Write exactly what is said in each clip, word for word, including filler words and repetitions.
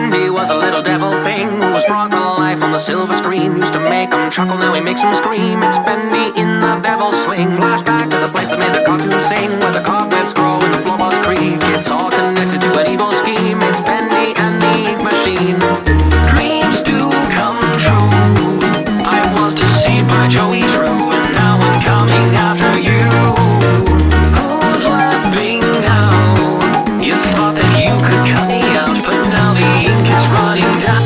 Bendy was a little devil thing who was brought to life on the silver screen. Used to make him chuckle, now he makes him scream. It's Bendy in the devil's swing. Flashback to the place that made the cartoon sing, where the cobwebs grow and the floorboards creak. It's all connected to an evil scheme. It's Bendy and the Ink Machine. Dreams do come true. I was deceived by Joey Drew, and now I'm coming after you. Who's laughing now? You thought that you could cut me out, but now the ink is running down.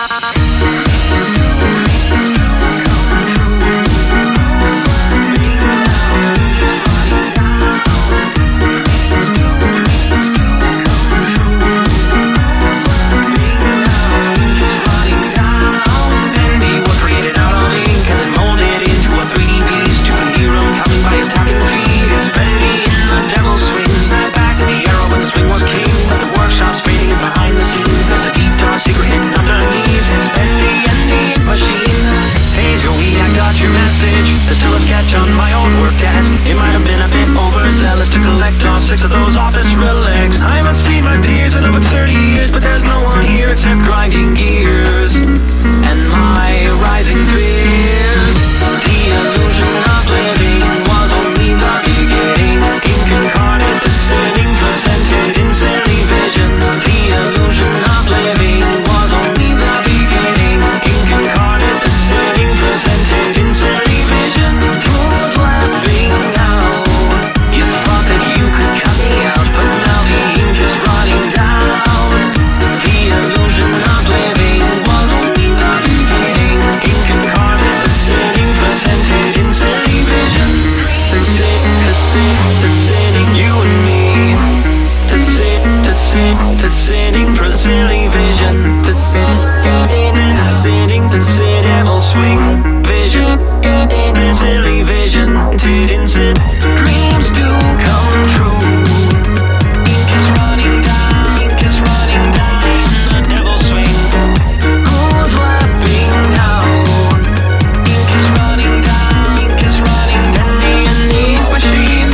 There's still a sketch on my own work desk. It might have been a bit overzealous to collect all six of those office relics. I haven't seen my peers in over thirty years, but there's no one here except grinding gears and my rising fears. The illusion of living was only the beginning. Ink incarnate, the sinning presented in silly vision. The illusion of living was only the beginning. Ink incarnate, the sinning presented in silly vision. Who's laughing now? You thought that you could cut me out, but now the ink is running down. The illusion of living was only the beginning. Ink incarnate, the sinning presented in silly vision. That's it, that's it, that's sinning you and me. That's it, that's it, that's sinning for silly vision. That's it, that's sinning, that's it, devil swing vision. That's silly vision, didn't sit. Dreams do come true. Ink is running down, ink is running down, the devil swing. Who's laughing now? Ink is running down, ink is running down, the Ink Machine.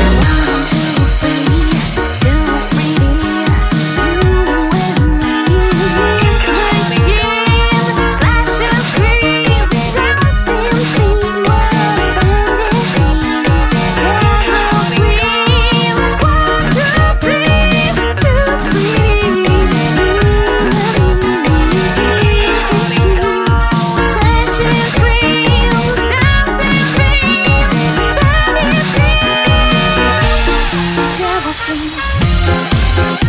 Devil swing.